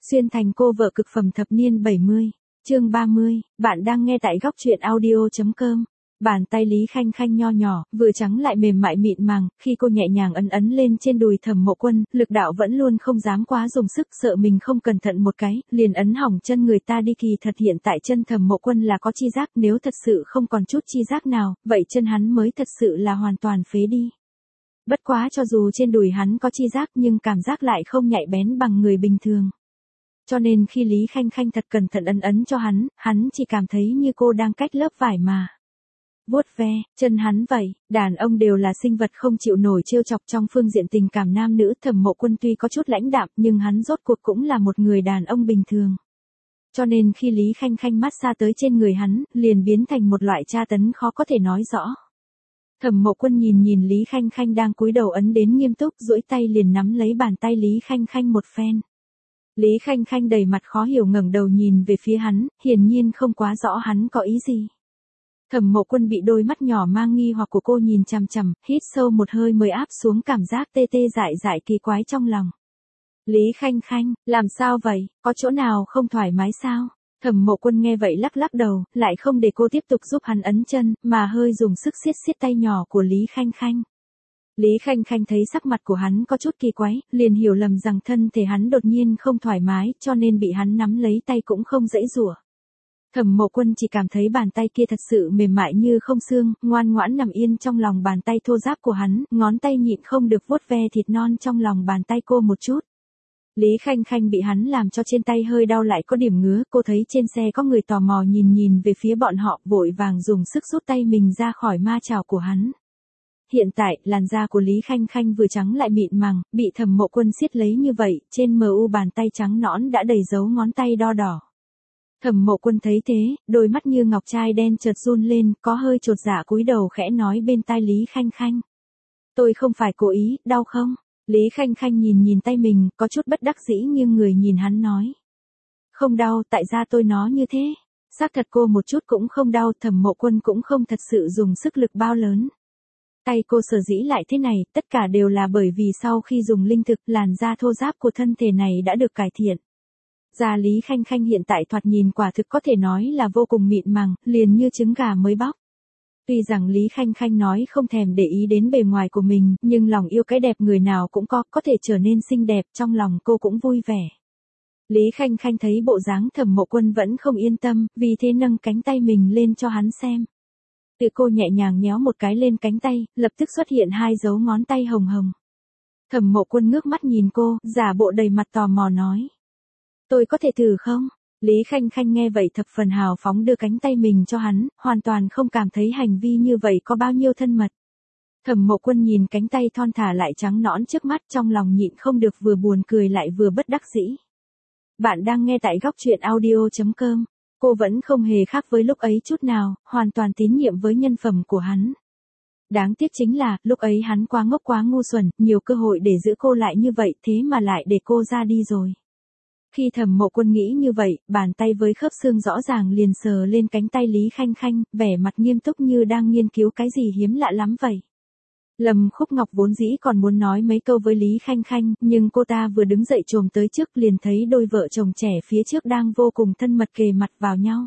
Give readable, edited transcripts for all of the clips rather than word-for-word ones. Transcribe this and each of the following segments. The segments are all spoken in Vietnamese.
Xuyên thành cô vợ cực phẩm thập niên 70, chương 30, bạn đang nghe tại góc truyện audio.com. Bàn tay Lý Khanh Khanh nho nhỏ, vừa trắng lại mềm mại mịn màng, khi cô nhẹ nhàng ấn ấn lên trên đùi Thẩm Mộ Quân, lực đạo vẫn luôn không dám quá dùng sức, sợ mình không cẩn thận một cái, liền ấn hỏng chân người ta đi. Kỳ thật hiện tại chân Thẩm Mộ Quân là có chi giác, nếu thật sự không còn chút chi giác nào, vậy chân hắn mới thật sự là hoàn toàn phế đi. Bất quá cho dù trên đùi hắn có chi giác nhưng cảm giác lại không nhạy bén bằng người bình thường. Cho nên khi Lý Khanh Khanh thật cẩn thận ấn ấn cho hắn chỉ cảm thấy như cô đang cách lớp vải mà vuốt ve chân hắn vậy. Đàn ông đều là sinh vật không chịu nổi trêu chọc trong phương diện tình cảm nam nữ. Thẩm Mộ Quân tuy có chút lãnh đạm nhưng hắn rốt cuộc cũng là một người đàn ông bình thường. Cho nên khi Lý Khanh Khanh massage tới trên người hắn, liền biến thành một loại tra tấn khó có thể nói rõ. Thẩm Mộ Quân nhìn Lý Khanh Khanh đang cúi đầu ấn đến nghiêm túc, duỗi tay liền nắm lấy bàn tay Lý Khanh Khanh một phen. Lý Khanh Khanh đầy mặt khó hiểu ngẩng đầu nhìn về phía hắn, hiển nhiên không quá rõ hắn có ý gì. Thẩm Mộ Quân bị đôi mắt nhỏ mang nghi hoặc của cô nhìn chằm chằm, hít sâu một hơi mới áp xuống cảm giác tê tê dại dại kỳ quái trong lòng. Lý Khanh Khanh, làm sao vậy, có chỗ nào không thoải mái sao? Thẩm Mộ Quân nghe vậy lắc lắc đầu, lại không để cô tiếp tục giúp hắn ấn chân, mà hơi dùng sức siết siết tay nhỏ của Lý Khanh Khanh. Lý Khanh Khanh thấy sắc mặt của hắn có chút kỳ quái, liền hiểu lầm rằng thân thể hắn đột nhiên không thoải mái, cho nên bị hắn nắm lấy tay cũng không giãy giụa. Thẩm Mộ Quân chỉ cảm thấy bàn tay kia thật sự mềm mại như không xương, ngoan ngoãn nằm yên trong lòng bàn tay thô ráp của hắn, ngón tay nhịn không được vuốt ve thịt non trong lòng bàn tay cô một chút. Lý Khanh Khanh bị hắn làm cho trên tay hơi đau lại có điểm ngứa, cô thấy trên xe có người tò mò nhìn về phía bọn họ, vội vàng dùng sức rút tay mình ra khỏi ma chảo của hắn. Hiện tại, làn da của Lý Khanh Khanh vừa trắng lại mịn màng, bị Thẩm Mộ Quân siết lấy như vậy, trên mu bàn tay trắng nõn đã đầy dấu ngón tay đo đỏ. Thẩm Mộ Quân thấy thế, đôi mắt như ngọc trai đen chợt run lên, có hơi chột dạ cúi đầu khẽ nói bên tai Lý Khanh Khanh. Tôi không phải cố ý, đau không? Lý Khanh Khanh nhìn tay mình, có chút bất đắc dĩ nghiêng người nhìn hắn nói. Không đau, tại sao tôi nói như thế? Xác thật cô một chút cũng không đau. Thẩm Mộ Quân cũng không thật sự dùng sức lực bao lớn. Tay cô sở dĩ lại thế này, tất cả đều là bởi vì sau khi dùng linh thực, làn da thô ráp của thân thể này đã được cải thiện. Da Lý Khanh Khanh hiện tại thoạt nhìn quả thực có thể nói là vô cùng mịn màng, liền như trứng gà mới bóc. Tuy rằng Lý Khanh Khanh nói không thèm để ý đến bề ngoài của mình, nhưng lòng yêu cái đẹp người nào cũng có thể trở nên xinh đẹp, trong lòng cô cũng vui vẻ. Lý Khanh Khanh thấy bộ dáng Thẩm Mộ Quân vẫn không yên tâm, vì thế nâng cánh tay mình lên cho hắn xem. Từ cô nhẹ nhàng nhéo một cái lên cánh tay, lập tức xuất hiện hai dấu ngón tay hồng hồng. Thẩm Mộ Quân ngước mắt nhìn cô, giả bộ đầy mặt tò mò nói. Tôi có thể thử không? Lý Khanh Khanh nghe vậy thập phần hào phóng đưa cánh tay mình cho hắn, hoàn toàn không cảm thấy hành vi như vậy có bao nhiêu thân mật. Thẩm Mộ Quân nhìn cánh tay thon thả lại trắng nõn trước mắt, trong lòng nhịn không được vừa buồn cười lại vừa bất đắc dĩ. Bạn đang nghe tại góc truyện audio.com. Cô vẫn không hề khác với lúc ấy chút nào, hoàn toàn tín nhiệm với nhân phẩm của hắn. Đáng tiếc chính là, lúc ấy hắn quá ngốc quá ngu xuẩn, nhiều cơ hội để giữ cô lại như vậy, thế mà lại để cô ra đi rồi. Khi Thẩm Mộ Quân nghĩ như vậy, bàn tay với khớp xương rõ ràng liền sờ lên cánh tay Lý Khanh Khanh, vẻ mặt nghiêm túc như đang nghiên cứu cái gì hiếm lạ lắm vậy. Lâm Khúc Ngọc vốn dĩ còn muốn nói mấy câu với Lý Khanh Khanh, nhưng cô ta vừa đứng dậy chồm tới trước liền thấy đôi vợ chồng trẻ phía trước đang vô cùng thân mật kề mặt vào nhau.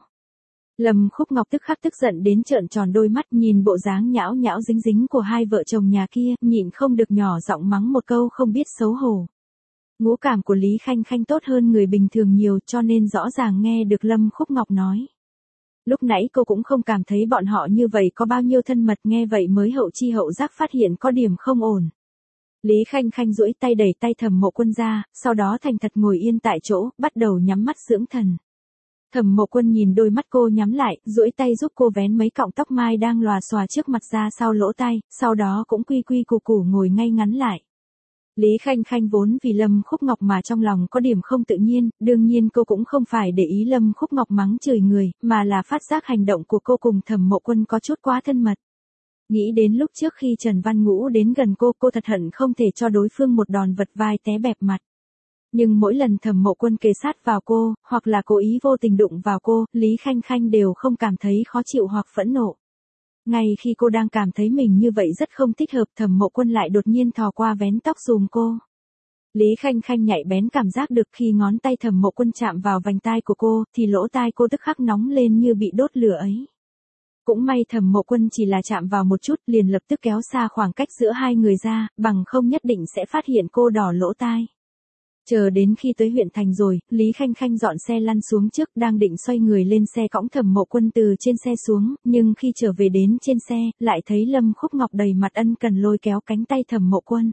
Lâm Khúc Ngọc tức khắc tức giận đến trợn tròn đôi mắt, nhìn bộ dáng nhão nhão dính dính của hai vợ chồng nhà kia, nhịn không được nhỏ giọng mắng một câu không biết xấu hổ. Ngũ cảm của Lý Khanh Khanh tốt hơn người bình thường nhiều, cho nên rõ ràng nghe được Lâm Khúc Ngọc nói. Lúc nãy cô cũng không cảm thấy bọn họ như vậy có bao nhiêu thân mật, nghe vậy mới hậu chi hậu giác phát hiện có điểm không ổn. Lý Khanh Khanh duỗi tay đẩy tay Thẩm Mộ Quân ra, sau đó thành thật ngồi yên tại chỗ, bắt đầu nhắm mắt dưỡng thần. Thẩm Mộ Quân nhìn đôi mắt cô nhắm lại, duỗi tay giúp cô vén mấy cọng tóc mai đang lòa xòa trước mặt ra sau lỗ tai, sau đó cũng quy quy củ củ ngồi ngay ngắn lại. Lý Khanh Khanh vốn vì Lâm Khúc Ngọc mà trong lòng có điểm không tự nhiên, đương nhiên cô cũng không phải để ý Lâm Khúc Ngọc mắng chửi người, mà là phát giác hành động của cô cùng Thẩm Mộ Quân có chút quá thân mật. Nghĩ đến lúc trước khi Trần Văn Ngũ đến gần cô thật hận không thể cho đối phương một đòn vật vai té bẹp mặt. Nhưng mỗi lần Thẩm Mộ Quân kề sát vào cô, hoặc là cố ý vô tình đụng vào cô, Lý Khanh Khanh đều không cảm thấy khó chịu hoặc phẫn nộ. Ngay khi cô đang cảm thấy mình như vậy rất không thích hợp, Thẩm Mộ Quân lại đột nhiên thò qua vén tóc giùm cô. Lý Khanh Khanh nhạy bén cảm giác được khi ngón tay Thẩm Mộ Quân chạm vào vành tai của cô, thì lỗ tai cô tức khắc nóng lên như bị đốt lửa ấy. Cũng may Thẩm Mộ Quân chỉ là chạm vào một chút liền lập tức kéo xa khoảng cách giữa hai người ra, bằng không nhất định sẽ phát hiện cô đỏ lỗ tai. Chờ đến khi tới huyện thành rồi, Lý Khanh Khanh dọn xe lăn xuống trước, đang định xoay người lên xe cõng Thẩm Mộ Quân từ trên xe xuống, nhưng khi trở về đến trên xe, lại thấy Lâm Khúc Ngọc đầy mặt ân cần lôi kéo cánh tay Thẩm Mộ Quân.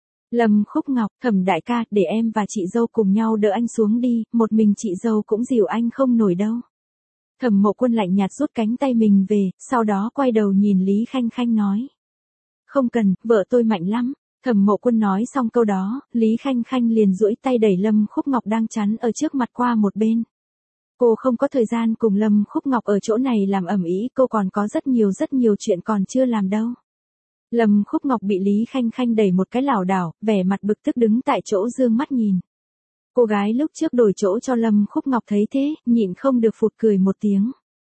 Lâm Khúc Ngọc, Thẩm đại ca, để em và chị dâu cùng nhau đỡ anh xuống đi, một mình chị dâu cũng dìu anh không nổi đâu. Thẩm Mộ Quân lạnh nhạt rút cánh tay mình về, sau đó quay đầu nhìn Lý Khanh Khanh nói. Không cần, vợ tôi mạnh lắm. Thẩm Mộ Quân nói xong câu đó, Lý Khanh Khanh liền duỗi tay đẩy Lâm Khúc Ngọc đang chắn ở trước mặt qua một bên. Cô không có thời gian cùng Lâm Khúc Ngọc ở chỗ này làm ầm ĩ, cô còn có rất nhiều chuyện còn chưa làm đâu. Lâm Khúc Ngọc bị Lý Khanh Khanh đẩy một cái lảo đảo, vẻ mặt bực tức đứng tại chỗ dương mắt nhìn. Cô gái lúc trước đổi chỗ cho Lâm Khúc Ngọc thấy thế, nhịn không được phụt cười một tiếng.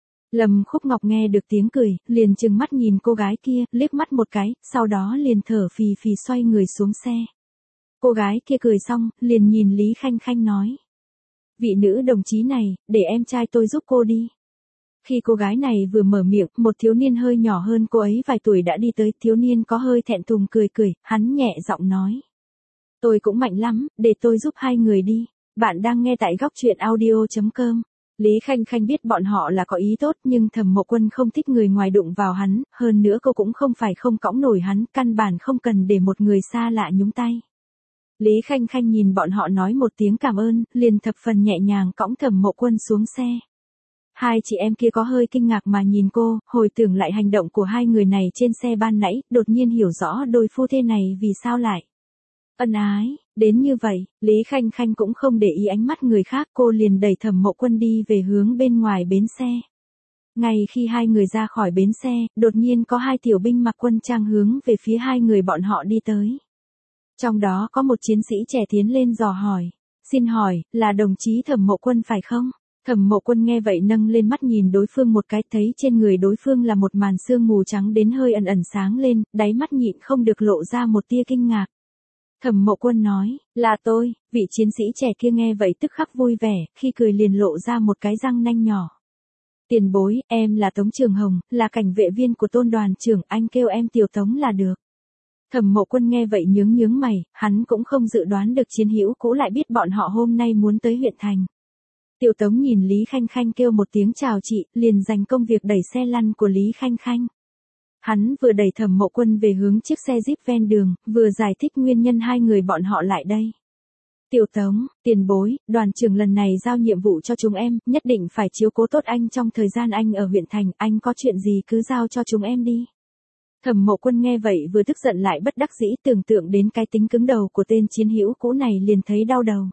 Lâm Khúc Ngọc nghe được tiếng cười, liền trừng mắt nhìn cô gái kia, liếc mắt một cái, sau đó liền thở phì phì xoay người xuống xe. Cô gái kia cười xong, liền nhìn Lý Khanh Khanh nói. Vị nữ đồng chí này, để em trai tôi giúp cô đi. Khi cô gái này vừa mở miệng, một thiếu niên hơi nhỏ hơn cô ấy vài tuổi đã đi tới, thiếu niên có hơi thẹn thùng cười, hắn nhẹ giọng nói. Tôi cũng mạnh lắm, để tôi giúp hai người đi. Bạn đang nghe tại góc truyện audio.com. Lý Khanh Khanh biết bọn họ là có ý tốt nhưng Thẩm Mộ Quân không thích người ngoài đụng vào hắn, hơn nữa cô cũng không phải không cõng nổi hắn, căn bản không cần để một người xa lạ nhúng tay. Lý Khanh Khanh nhìn bọn họ nói một tiếng cảm ơn, liền thập phần nhẹ nhàng cõng Thẩm Mộ Quân xuống xe. Hai chị em kia có hơi kinh ngạc mà nhìn cô, hồi tưởng lại hành động của hai người này trên xe ban nãy, đột nhiên hiểu rõ đôi phu thê này vì sao lại ân ái, đến như vậy. Lý Khanh Khanh cũng không để ý ánh mắt người khác, cô liền đẩy Thẩm Mộ Quân đi về hướng bên ngoài bến xe. Ngay khi hai người ra khỏi bến xe, đột nhiên có hai tiểu binh mặc quân trang hướng về phía hai người bọn họ đi tới. Trong đó có một chiến sĩ trẻ tiến lên dò hỏi, xin hỏi, là đồng chí Thẩm Mộ Quân phải không? Thẩm Mộ Quân nghe vậy nâng lên mắt nhìn đối phương một cái, thấy trên người đối phương là một màn sương mù trắng đến hơi ẩn ẩn sáng lên, đáy mắt nhịn không được lộ ra một tia kinh ngạc. Thẩm Mộ Quân nói, là tôi. Vị chiến sĩ trẻ kia nghe vậy tức khắc vui vẻ, khi cười liền lộ ra một cái răng nanh nhỏ. Tiền bối, em là Tống Trường Hồng, là cảnh vệ viên của Tôn đoàn trưởng, anh kêu em Tiểu Tống là được. Thẩm Mộ Quân nghe vậy nhướng mày, hắn cũng không dự đoán được chiến hữu cũ lại biết bọn họ hôm nay muốn tới huyện thành. Tiểu Tống nhìn Lý Khanh Khanh kêu một tiếng chào chị, liền dành công việc đẩy xe lăn của Lý Khanh Khanh. Hắn vừa đẩy Thẩm Mộ Quân về hướng chiếc xe Jeep ven đường, vừa giải thích nguyên nhân hai người bọn họ lại đây. Tiểu Tống, tiền bối, đoàn trưởng lần này giao nhiệm vụ cho chúng em, nhất định phải chiếu cố tốt anh trong thời gian anh ở huyện thành, anh có chuyện gì cứ giao cho chúng em đi. Thẩm Mộ Quân nghe vậy vừa tức giận lại bất đắc dĩ, tưởng tượng đến cái tính cứng đầu của tên chiến hữu cũ này liền thấy đau đầu.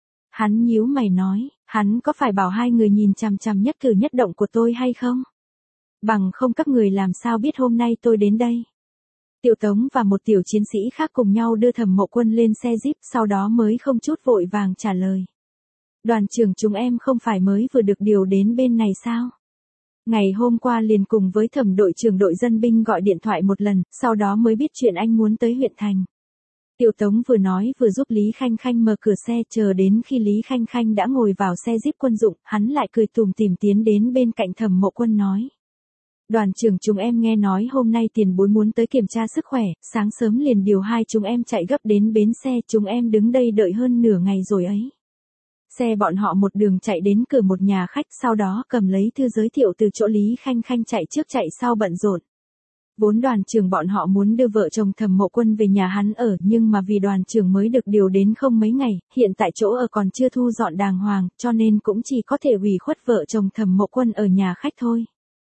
Hắn nhíu mày nói, hắn có phải bảo hai người nhìn chằm chằm nhất cử nhất động của tôi hay không? Bằng không các người làm sao biết hôm nay tôi đến đây. Tiểu Tống và một tiểu chiến sĩ khác cùng nhau đưa Thẩm Mộ Quân lên xe Jeep, sau đó mới không chút vội vàng trả lời. Đoàn trưởng chúng em không phải mới vừa được điều đến bên này sao? Ngày hôm qua liền cùng với Thẩm đội trưởng đội dân binh gọi điện thoại một lần, sau đó mới biết chuyện anh muốn tới huyện thành. Tiểu Tống vừa nói vừa giúp Lý Khanh Khanh mở cửa xe, chờ đến khi Lý Khanh Khanh đã ngồi vào xe Jeep quân dụng, hắn lại cười tủm tỉm tiến đến bên cạnh Thẩm Mộ Quân nói. Đoàn trưởng chúng em nghe nói hôm nay tiền bối muốn tới kiểm tra sức khỏe, sáng sớm liền điều hai chúng em chạy gấp đến bến xe, chúng em đứng đây đợi hơn nửa ngày rồi ấy. Xe bọn họ một đường chạy đến cửa một nhà khách, sau đó cầm lấy thư giới thiệu từ chỗ Lý Khanh Khanh chạy trước chạy sau bận rộn. Vốn đoàn trưởng bọn họ muốn đưa vợ chồng Thẩm Mộ Quân về nhà hắn ở, nhưng mà vì đoàn trưởng mới được điều đến không mấy ngày, hiện tại chỗ ở còn chưa thu dọn đàng hoàng, cho nên cũng chỉ có thể ủy khuất vợ chồng Thẩm Mộ Quân ở nhà khách thôi.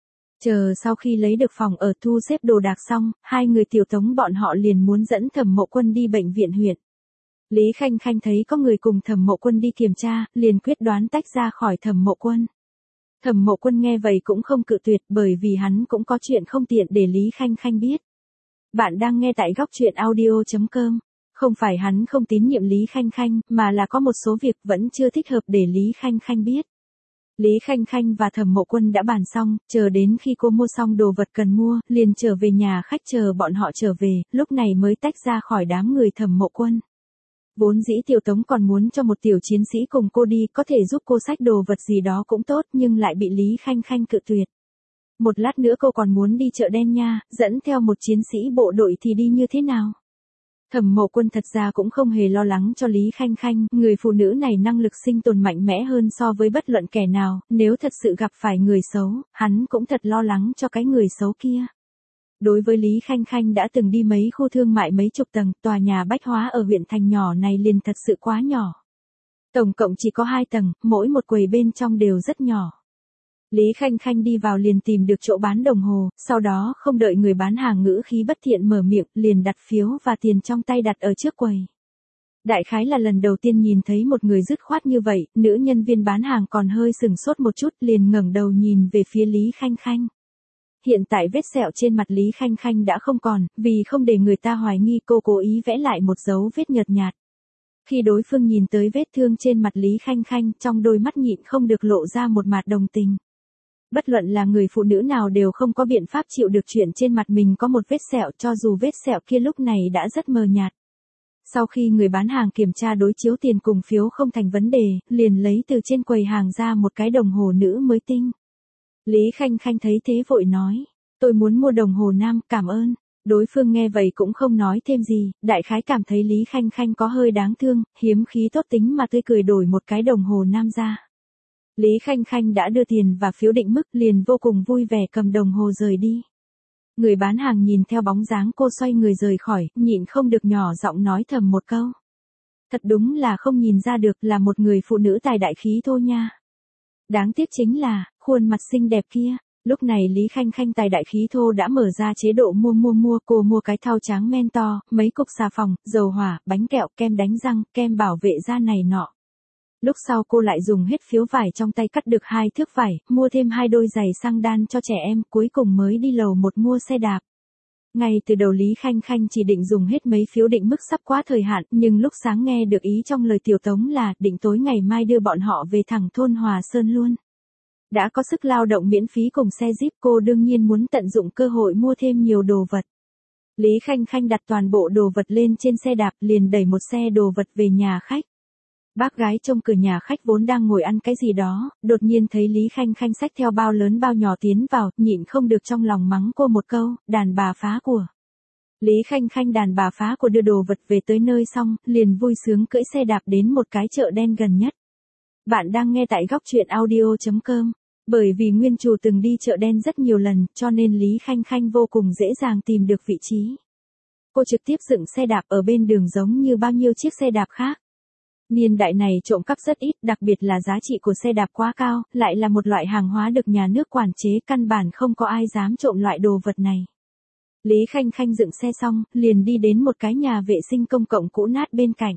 Chờ sau khi lấy được phòng ở thu xếp đồ đạc xong, hai người Tiểu Tống bọn họ liền muốn dẫn Thẩm Mộ Quân đi bệnh viện huyện. Lý Khanh Khanh thấy có người cùng Thẩm Mộ Quân đi kiểm tra, liền quyết đoán tách ra khỏi Thẩm Mộ Quân. Thẩm Mộ Quân nghe vậy cũng không cự tuyệt, bởi vì hắn cũng có chuyện không tiện để Lý Khanh Khanh biết. Bạn đang nghe tại góc truyện audio.com. Không phải hắn không tín nhiệm Lý Khanh Khanh, mà là có một số việc vẫn chưa thích hợp để Lý Khanh Khanh biết. Lý Khanh Khanh và Thẩm Mộ Quân đã bàn xong, chờ đến khi cô mua xong đồ vật cần mua, liền trở về nhà khách chờ bọn họ trở về, lúc này mới tách ra khỏi đám người Thẩm Mộ Quân. Vốn dĩ Tiểu Tống còn muốn cho một tiểu chiến sĩ cùng cô đi, có thể giúp cô xách đồ vật gì đó cũng tốt, nhưng lại bị Lý Khanh Khanh cự tuyệt. Một lát nữa cô còn muốn đi chợ đen nha, dẫn theo một chiến sĩ bộ đội thì đi như thế nào? Thẩm Mộ Quân thật ra cũng không hề lo lắng cho Lý Khanh Khanh, người phụ nữ này năng lực sinh tồn mạnh mẽ hơn so với bất luận kẻ nào, nếu thật sự gặp phải người xấu, hắn cũng thật lo lắng cho cái người xấu kia. Đối với Lý Khanh Khanh đã từng đi mấy khu thương mại mấy chục tầng, tòa nhà bách hóa ở huyện thành nhỏ này liền thật sự quá nhỏ. Tổng cộng chỉ có 2 tầng, mỗi một quầy bên trong đều rất nhỏ. Lý Khanh Khanh đi vào liền tìm được chỗ bán đồng hồ, sau đó không đợi người bán hàng ngữ khí bất thiện mở miệng, liền đặt phiếu và tiền trong tay đặt ở trước quầy. Đại khái là lần đầu tiên nhìn thấy một người dứt khoát như vậy, nữ nhân viên bán hàng còn hơi sừng sốt một chút, liền ngẩng đầu nhìn về phía Lý Khanh Khanh. Hiện tại vết sẹo trên mặt Lý Khanh Khanh đã không còn, vì không để người ta hoài nghi cô cố ý vẽ lại một dấu vết nhợt nhạt. Khi đối phương nhìn tới vết thương trên mặt Lý Khanh Khanh, trong đôi mắt nhịn không được lộ ra một mạt đồng tình. Bất luận là người phụ nữ nào đều không có biện pháp chịu được chuyện trên mặt mình có một vết sẹo, cho dù vết sẹo kia lúc này đã rất mờ nhạt. Sau khi người bán hàng kiểm tra đối chiếu tiền cùng phiếu không thành vấn đề, liền lấy từ trên quầy hàng ra một cái đồng hồ nữ mới tinh. Lý Khanh Khanh thấy thế vội nói, tôi muốn mua đồng hồ nam, cảm ơn. Đối phương nghe vậy cũng không nói thêm gì, đại khái cảm thấy Lý Khanh Khanh có hơi đáng thương, hiếm khí tốt tính mà tươi cười đổi một cái đồng hồ nam ra. Lý Khanh Khanh đã đưa tiền và phiếu định mức, liền vô cùng vui vẻ cầm đồng hồ rời đi. Người bán hàng nhìn theo bóng dáng cô xoay người rời khỏi, nhịn không được nhỏ giọng nói thầm một câu. Thật đúng là không nhìn ra được là một người phụ nữ tài đại khí thô nha. Đáng tiếc chính là, khuôn mặt xinh đẹp kia. Lúc này Lý Khanh Khanh tài đại khí thô đã mở ra chế độ mua, cô mua cái thau tráng men to, mấy cục xà phòng, dầu hỏa, bánh kẹo, kem đánh răng, kem bảo vệ da này nọ. Lúc sau cô lại dùng hết phiếu vải trong tay cắt được 2 thước vải, mua thêm 2 đôi giày xăng đan cho trẻ em, cuối cùng mới đi lầu 1 mua xe đạp. Ngay từ đầu Lý Khanh Khanh chỉ định dùng hết mấy phiếu định mức sắp quá thời hạn, nhưng lúc sáng nghe được ý trong lời Tiểu Tống là định tối ngày mai đưa bọn họ về thẳng thôn Hòa Sơn luôn. Đã có sức lao động miễn phí cùng xe Jeep, cô đương nhiên muốn tận dụng cơ hội mua thêm nhiều đồ vật. Lý Khanh Khanh đặt toàn bộ đồ vật lên trên xe đạp, liền đẩy một xe đồ vật về nhà khách. Bác gái trông cửa nhà khách vốn đang ngồi ăn cái gì đó, đột nhiên thấy Lý Khanh Khanh xách theo bao lớn bao nhỏ tiến vào, nhịn không được trong lòng mắng cô một câu, đàn bà phá của. Lý Khanh Khanh đàn bà phá của đưa đồ vật về tới nơi xong, liền vui sướng cưỡi xe đạp đến một cái chợ đen gần nhất. Bạn đang nghe tại góc truyện audio.com. Bởi vì nguyên chủ từng đi chợ đen rất nhiều lần, cho nên Lý Khanh Khanh vô cùng dễ dàng tìm được vị trí. Cô trực tiếp dựng xe đạp ở bên đường giống như bao nhiêu chiếc xe đạp khác. Niên đại này trộm cắp rất ít, đặc biệt là giá trị của xe đạp quá cao, lại là một loại hàng hóa được nhà nước quản chế, căn bản không có ai dám trộm loại đồ vật này. Lý Khanh Khanh dựng xe xong, liền đi đến một cái nhà vệ sinh công cộng cũ nát bên cạnh.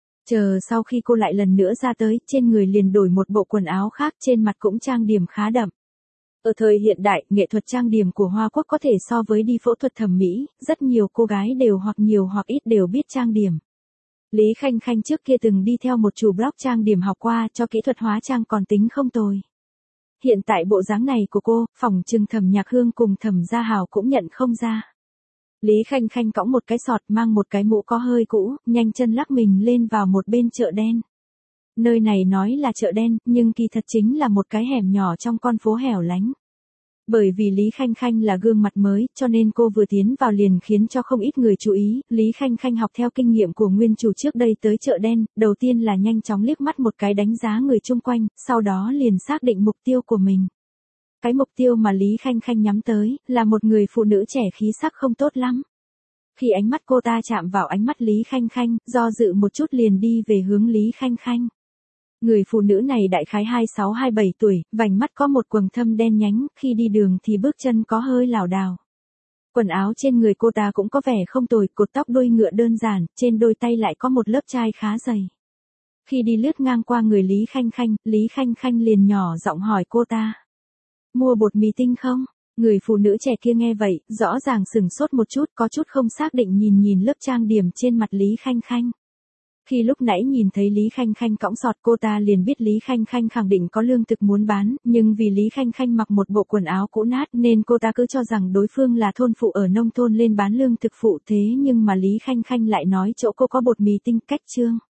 Chờ sau khi cô lại lần nữa ra tới, trên người liền đổi một bộ quần áo khác, trên mặt cũng trang điểm khá đậm. Ở thời hiện đại, nghệ thuật trang điểm của Hoa Quốc có thể so với đi phẫu thuật thẩm mỹ, rất nhiều cô gái đều hoặc nhiều hoặc ít đều biết trang điểm. Lý Khanh Khanh trước kia từng đi theo một chủ blog trang điểm học qua, cho kỹ thuật hóa trang còn tính không tồi. Hiện tại bộ dáng này của cô, phỏng chừng Thẩm Nhạc Hương cùng Thẩm Gia Hào cũng nhận không ra. Lý Khanh Khanh cõng một cái sọt, mang một cái mũ có hơi cũ, nhanh chân lắc mình lên vào một bên chợ đen. Nơi này nói là chợ đen, nhưng kỳ thật chính là một cái hẻm nhỏ trong con phố hẻo lánh. Bởi vì Lý Khanh Khanh là gương mặt mới, cho nên cô vừa tiến vào liền khiến cho không ít người chú ý. Lý Khanh Khanh học theo kinh nghiệm của nguyên chủ trước đây tới chợ đen, đầu tiên là nhanh chóng liếc mắt một cái đánh giá người chung quanh, sau đó liền xác định mục tiêu của mình. Cái mục tiêu mà Lý Khanh Khanh nhắm tới, là một người phụ nữ trẻ khí sắc không tốt lắm. Khi ánh mắt cô ta chạm vào ánh mắt Lý Khanh Khanh, do dự một chút liền đi về hướng Lý Khanh Khanh. Người phụ nữ này đại khái 26-27 tuổi, vành mắt có một quầng thâm đen nhánh, khi đi đường thì bước chân có hơi lảo đảo. Quần áo trên người cô ta cũng có vẻ không tồi, cột tóc đuôi ngựa đơn giản, trên đôi tay lại có một lớp chai khá dày. Khi đi lướt ngang qua người Lý Khanh Khanh liền nhỏ giọng hỏi cô ta. Mua bột mì tinh không? Người phụ nữ trẻ kia nghe vậy, rõ ràng sửng sốt một chút, có chút không xác định nhìn lớp trang điểm trên mặt Lý Khanh Khanh. Khi lúc nãy nhìn thấy Lý Khanh Khanh cõng sọt cô ta liền biết Lý Khanh Khanh khẳng định có lương thực muốn bán, nhưng vì Lý Khanh Khanh mặc một bộ quần áo cũ nát nên cô ta cứ cho rằng đối phương là thôn phụ ở nông thôn lên bán lương thực phụ, thế nhưng mà Lý Khanh Khanh lại nói chỗ cô có bột mì tinh, cách trương.